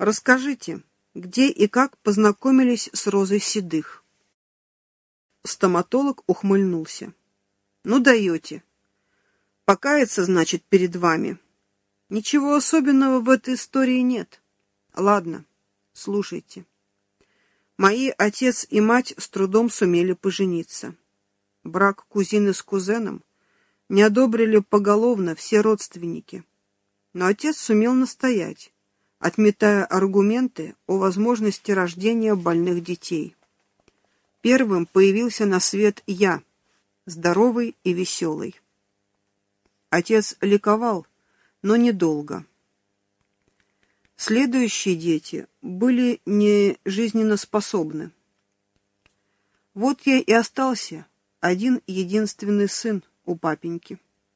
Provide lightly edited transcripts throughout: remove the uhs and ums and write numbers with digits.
Расскажите, где и как познакомились с Розой Седых? Стоматолог ухмыльнулся. Ну даете. Покаяться, значит, перед вами. Ничего особенного в этой истории нет. Ладно, слушайте. Мои отец и мать с трудом сумели пожениться. Брак кузины с кузеном не одобрили поголовно все родственники. Но отец сумел настоять, отметая аргументы о возможности рождения больных детей. Первым появился на свет я, здоровый и веселый. Отец ликовал, но недолго. Следующие дети были не жизненноспособны. Вот я и остался один единственный сын у папеньки.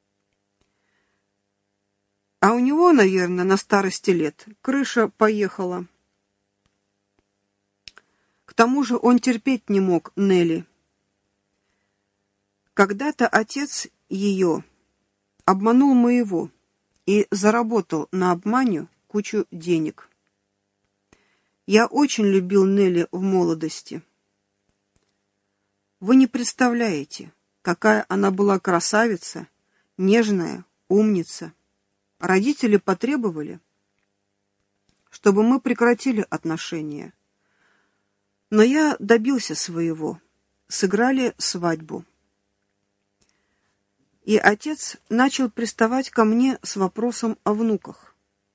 А у него, наверное, на старости лет крыша поехала. К тому же он терпеть не мог Нелли. Когда-то отец ее обманул моего и заработал на обмане кучу денег. Я очень любил Нелли в молодости. Вы не представляете, какая она была красавица, нежная, умница. Родители потребовали, чтобы мы прекратили отношения. Но я добился своего. Сыграли свадьбу. И отец начал приставать ко мне с вопросом о внуках.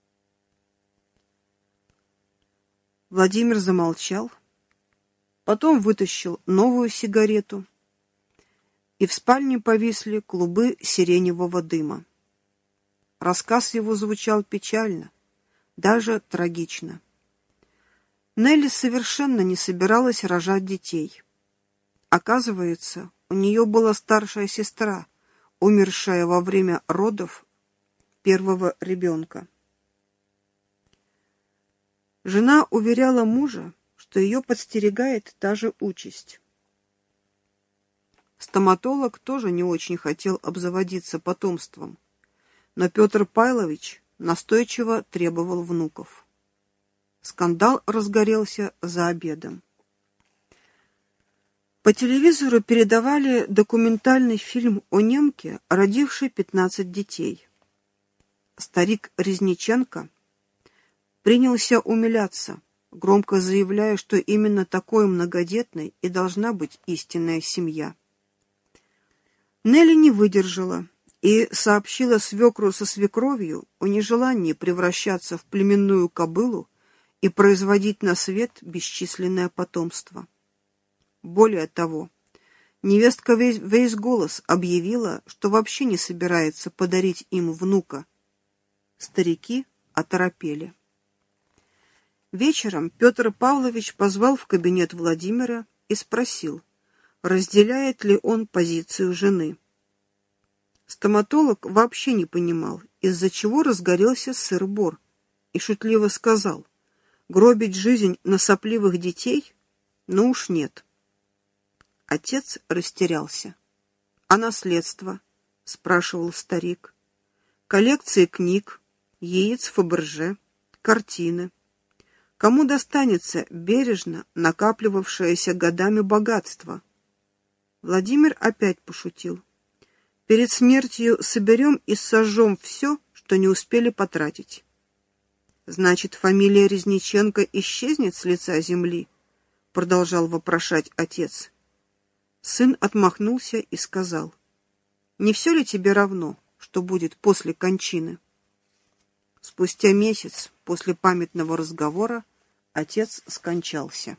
Владимир замолчал, потом вытащил новую сигарету, и в спальне повисли клубы сиреневого дыма. Рассказ его звучал печально, даже трагично. Нелли совершенно не собиралась рожать детей. Оказывается, у нее была старшая сестра, умершая во время родов первого ребенка. Жена уверяла мужа, что ее подстерегает та же участь. Стоматолог тоже не очень хотел обзаводиться потомством, но Петр Павлович настойчиво требовал внуков. Скандал разгорелся за обедом. По телевизору передавали документальный фильм о немке, родившей 15 детей. Старик Резниченко принялся умиляться, громко заявляя, что именно такой многодетной и должна быть истинная семья. Нелли не выдержала и сообщила свекру со свекровью о нежелании превращаться в племенную кобылу и производить на свет бесчисленное потомство. Более того, невестка весь голос объявила, что вообще не собирается подарить им внука. Старики оторопели. Вечером Петр Павлович позвал в кабинет Владимира и спросил, разделяет ли он позицию жены. Стоматолог вообще не понимал, из-за чего разгорелся сыр-бор, и шутливо сказал, гробить жизнь на сопливых детей? Ну уж нет. Отец растерялся. А наследство? Спрашивал старик. Коллекции книг, яиц Фаберже, картины. Кому достанется бережно накапливавшееся годами богатство? Владимир опять пошутил. Перед смертью соберем и сожжем все, что не успели потратить. Значит, фамилия Резниченко исчезнет с лица земли? Продолжал вопрошать отец. Сын отмахнулся и сказал, не все ли тебе равно, что будет после кончины? Спустя месяц после памятного разговора отец скончался.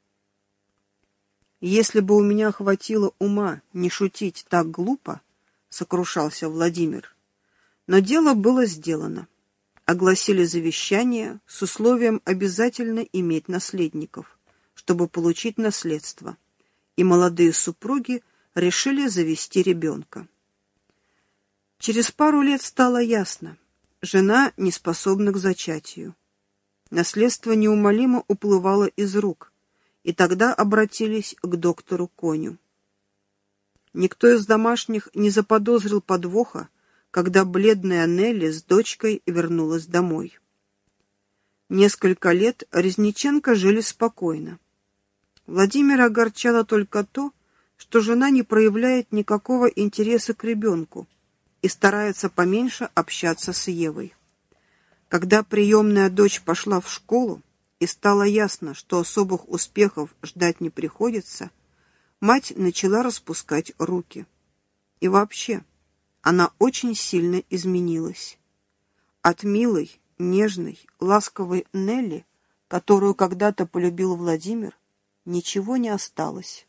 Если бы у меня хватило ума не шутить так глупо, сокрушался Владимир. Но дело было сделано. Огласили завещание с условием обязательно иметь наследников, чтобы получить наследство, и молодые супруги решили завести ребенка. Через пару лет стало ясно, жена не способна к зачатию. Наследство неумолимо уплывало из рук, и тогда обратились к доктору Коню. Никто из домашних не заподозрил подвоха, когда бледная Нелли с дочкой вернулась домой. Несколько лет Резниченко жили спокойно. Владимира огорчало только то, что жена не проявляет никакого интереса к ребенку и старается поменьше общаться с Евой. Когда приемная дочь пошла в школу и стало ясно, что особых успехов ждать не приходится, мать начала распускать руки. И вообще, она очень сильно изменилась. От милой, нежной, ласковой Нелли, которую когда-то полюбил Владимир, ничего не осталось.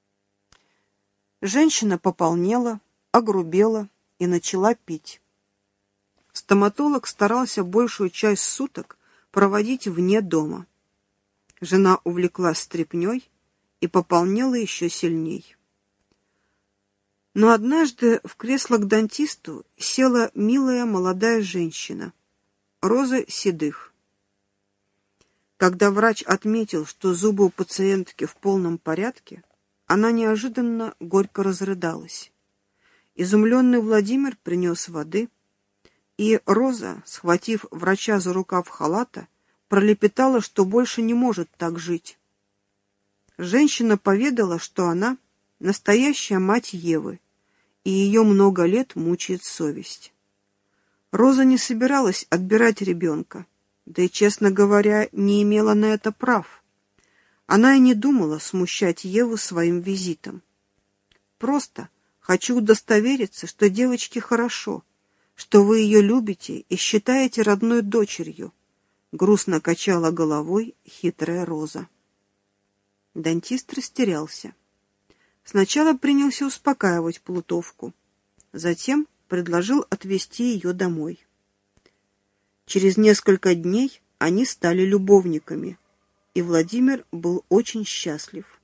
Женщина пополнела, огрубела и начала пить. Стоматолог старался большую часть суток проводить вне дома. Жена увлеклась стряпнёй и пополнела еще сильней. Но однажды в кресло к дантисту села милая молодая женщина, Роза Седых. Когда врач отметил, что зубы у пациентки в полном порядке, она неожиданно горько разрыдалась. Изумленный Владимир принес воды, и Роза, схватив врача за рукав халата, пролепетала, что больше не может так жить. Женщина поведала, что она настоящая мать Евы, и ее много лет мучает совесть. Роза не собиралась отбирать ребенка, да и, честно говоря, не имела на это прав. Она и не думала смущать Еву своим визитом. «Просто хочу удостовериться, что девочке хорошо, что вы ее любите и считаете родной дочерью», грустно качала головой хитрая Роза. Дантист растерялся. Сначала принялся успокаивать плутовку, затем предложил отвезти ее домой. Через несколько дней они стали любовниками, и Владимир был очень счастлив.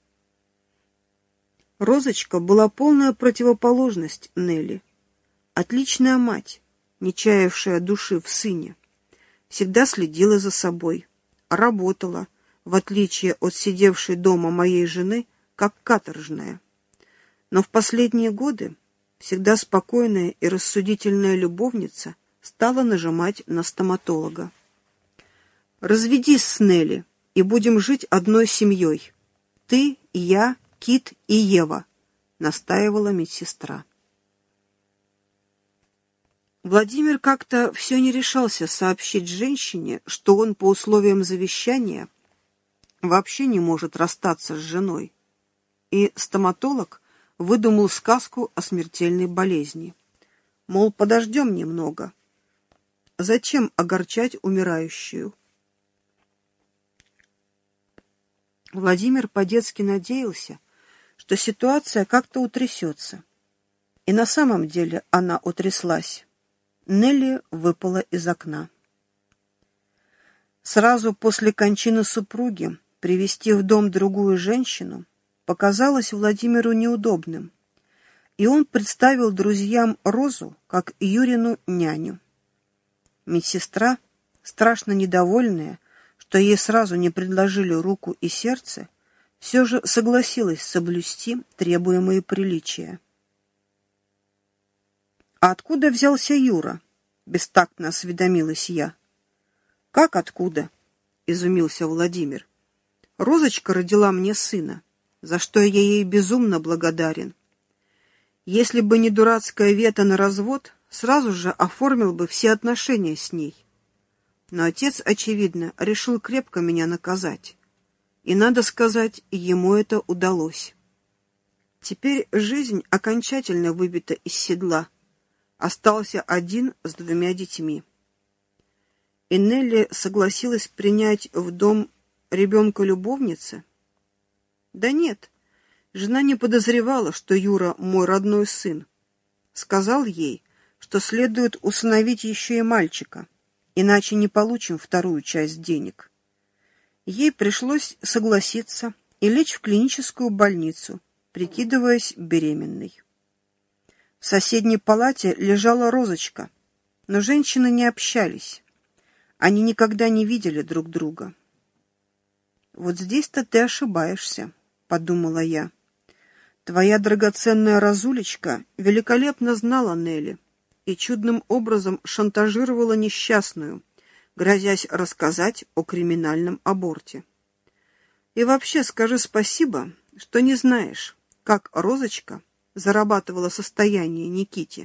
Розочка была полная противоположность Нелли. Отличная мать, не чаявшая души в сыне, всегда следила за собой, работала, в отличие от сидевшей дома моей жены, как каторжная. Но в последние годы всегда спокойная и рассудительная любовница стала нажимать на стоматолога. «Разведись с Нелли, и будем жить одной семьей. Ты, я, Кит и Ева», — настаивала медсестра. Владимир как-то все не решался сообщить женщине, что он по условиям завещания вообще не может расстаться с женой. И стоматолог выдумал сказку о смертельной болезни. Мол, подождем немного. Зачем огорчать умирающую? Владимир по-детски надеялся, что ситуация как-то утрясется. И на самом деле она утряслась. Нелли выпала из окна. Сразу после кончины супруги привести в дом другую женщину показалось Владимиру неудобным, и он представил друзьям Розу как Юрину няню. Медсестра, страшно недовольная, что ей сразу не предложили руку и сердце, все же согласилась соблюсти требуемые приличия. «А откуда взялся Юра?» — бестактно осведомилась я. «Как откуда?» — изумился Владимир. «Розочка родила мне сына, за что я ей безумно благодарен. Если бы не дурацкая вето на развод, сразу же оформил бы все отношения с ней. Но отец, очевидно, решил крепко меня наказать. И, надо сказать, ему это удалось. Теперь жизнь окончательно выбита из седла. Остался один с 2 детьми. И Нелли согласилась принять в дом ребенка любовницы? Да нет, жена не подозревала, что Юра мой родной сын. Сказал ей, что следует усыновить еще и мальчика, иначе не получим вторую часть денег. Ей пришлось согласиться и лечь в клиническую больницу, прикидываясь беременной. В соседней палате лежала Розочка, но женщины не общались. Они никогда не видели друг друга. «Вот здесь-то ты ошибаешься», — подумала я. «Твоя драгоценная Розулечка великолепно знала Нелли и чудным образом шантажировала несчастную, грозясь рассказать о криминальном аборте. И вообще скажи спасибо, что не знаешь, как Розочка зарабатывала состояние Никите.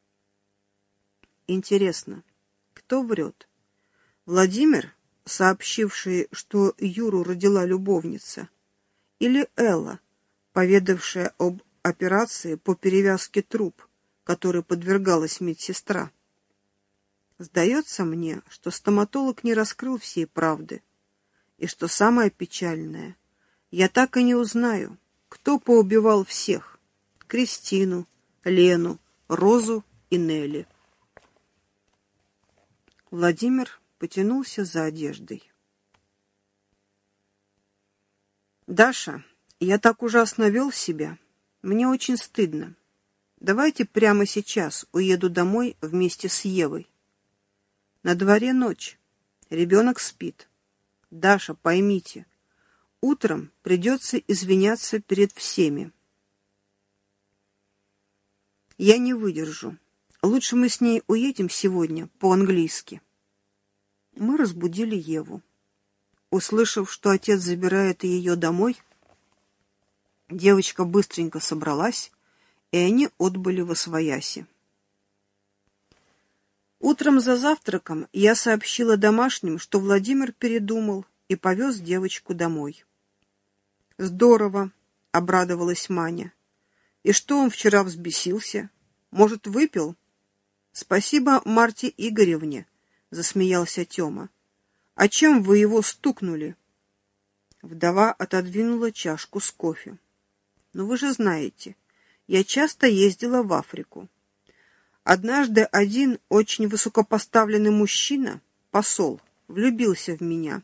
Интересно, кто врет? Владимир, сообщивший, что Юру родила любовница, или Элла, поведавшая об операции по перевязке труб, которой подвергалась медсестра? Сдается мне, что стоматолог не раскрыл всей правды. И что самое печальное, я так и не узнаю, кто поубивал всех: Кристину, Лену, Розу и Нелли. Владимир потянулся за одеждой. «Даша, я так ужасно вел себя. Мне очень стыдно. Давайте прямо сейчас уеду домой вместе с Евой. На дворе ночь. Ребенок спит. Даша, поймите, утром придется извиняться перед всеми. Я не выдержу. Лучше мы с ней уедем сегодня по-английски». Мы разбудили Еву. Услышав, что отец забирает ее домой, девочка быстренько собралась, и они отбыли восвояси. Утром за завтраком я сообщила домашним, что Владимир передумал и повез девочку домой. «Здорово», — обрадовалась Маня. «И что он вчера взбесился? Может, выпил?» «Спасибо Марте Игоревне», — засмеялся Тёма. «А чем вы его стукнули?» Вдова отодвинула чашку с кофе. «Ну вы же знаете, я часто ездила в Африку. Однажды один очень высокопоставленный мужчина, посол, влюбился в меня.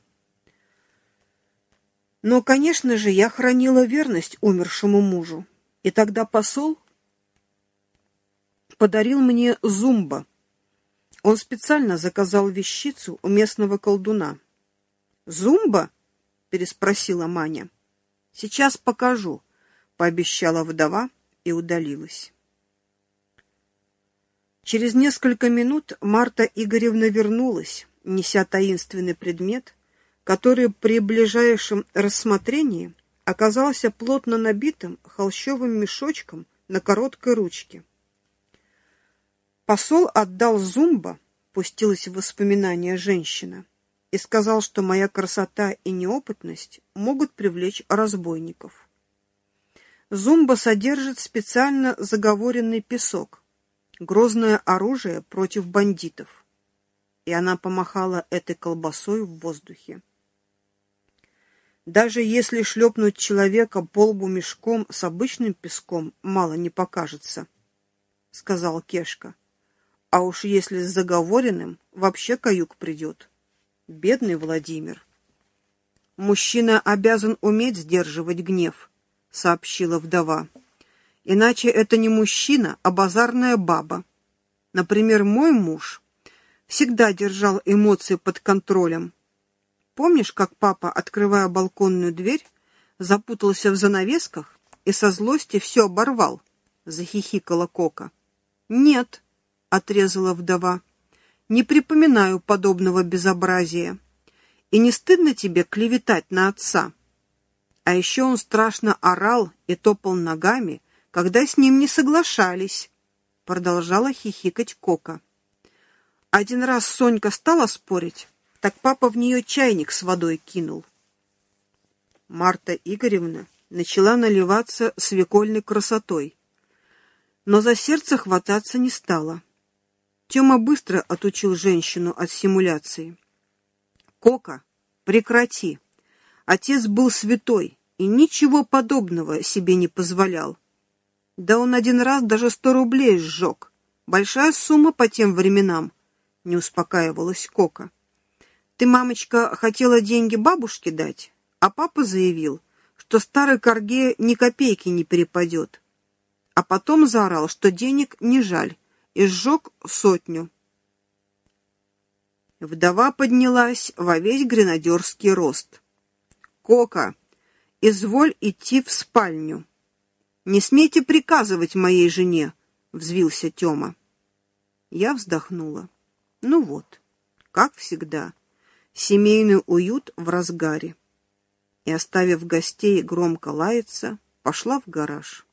Но, конечно же, я хранила верность умершему мужу, и тогда посол подарил мне зумба. Он специально заказал вещицу у местного колдуна». «Зумба?» — переспросила Маня. «Сейчас покажу», — пообещала вдова и удалилась. Через несколько минут Марта Игоревна вернулась, неся таинственный предмет, который при ближайшем рассмотрении оказался плотно набитым холщовым мешочком на короткой ручке. «Посол отдал зумба», — пустилась в воспоминания женщина, «и сказал, что моя красота и неопытность могут привлечь разбойников. Зумба содержит специально заговоренный песок, грозное оружие против бандитов». И она помахала этой колбасой в воздухе. «Даже если шлепнуть человека по лбу мешком с обычным песком, мало не покажется», — сказал Кешка. «А уж если с заговоренным, вообще каюк придет. Бедный Владимир». «Мужчина обязан уметь сдерживать гнев», — сообщила вдова. «Иначе это не мужчина, а базарная баба. Например, мой муж всегда держал эмоции под контролем. Помнишь, как папа, открывая балконную дверь, запутался в занавесках и со злости все оборвал?» — захихикала Кока. «Нет», — отрезала вдова, — «не припоминаю подобного безобразия. И не стыдно тебе клеветать на отца? А еще он страшно орал и топал ногами, когда с ним не соглашались», — продолжала хихикать Кока. «Один раз Сонька стала спорить, так папа в нее чайник с водой кинул». Марта Игоревна начала наливаться свекольной красотой, но за сердце хвататься не стала. Тёма быстро отучил женщину от симуляции. «Кока, прекрати. Отец был святой и ничего подобного себе не позволял. Да он один раз даже 100 рублей сжег. Большая сумма по тем временам», — не успокаивалась Кока. «Ты, мамочка, хотела деньги бабушке дать, а папа заявил, что старой корге ни копейки не перепадет. А потом заорал, что денег не жаль, и сжег 100. Вдова поднялась во весь гренадерский рост. «Кока, изволь идти в спальню. Не смейте приказывать моей жене», — взвился Тёма. Я вздохнула. Ну вот, как всегда, семейный уют в разгаре. И, оставив гостей громко лаяться, пошла в гараж.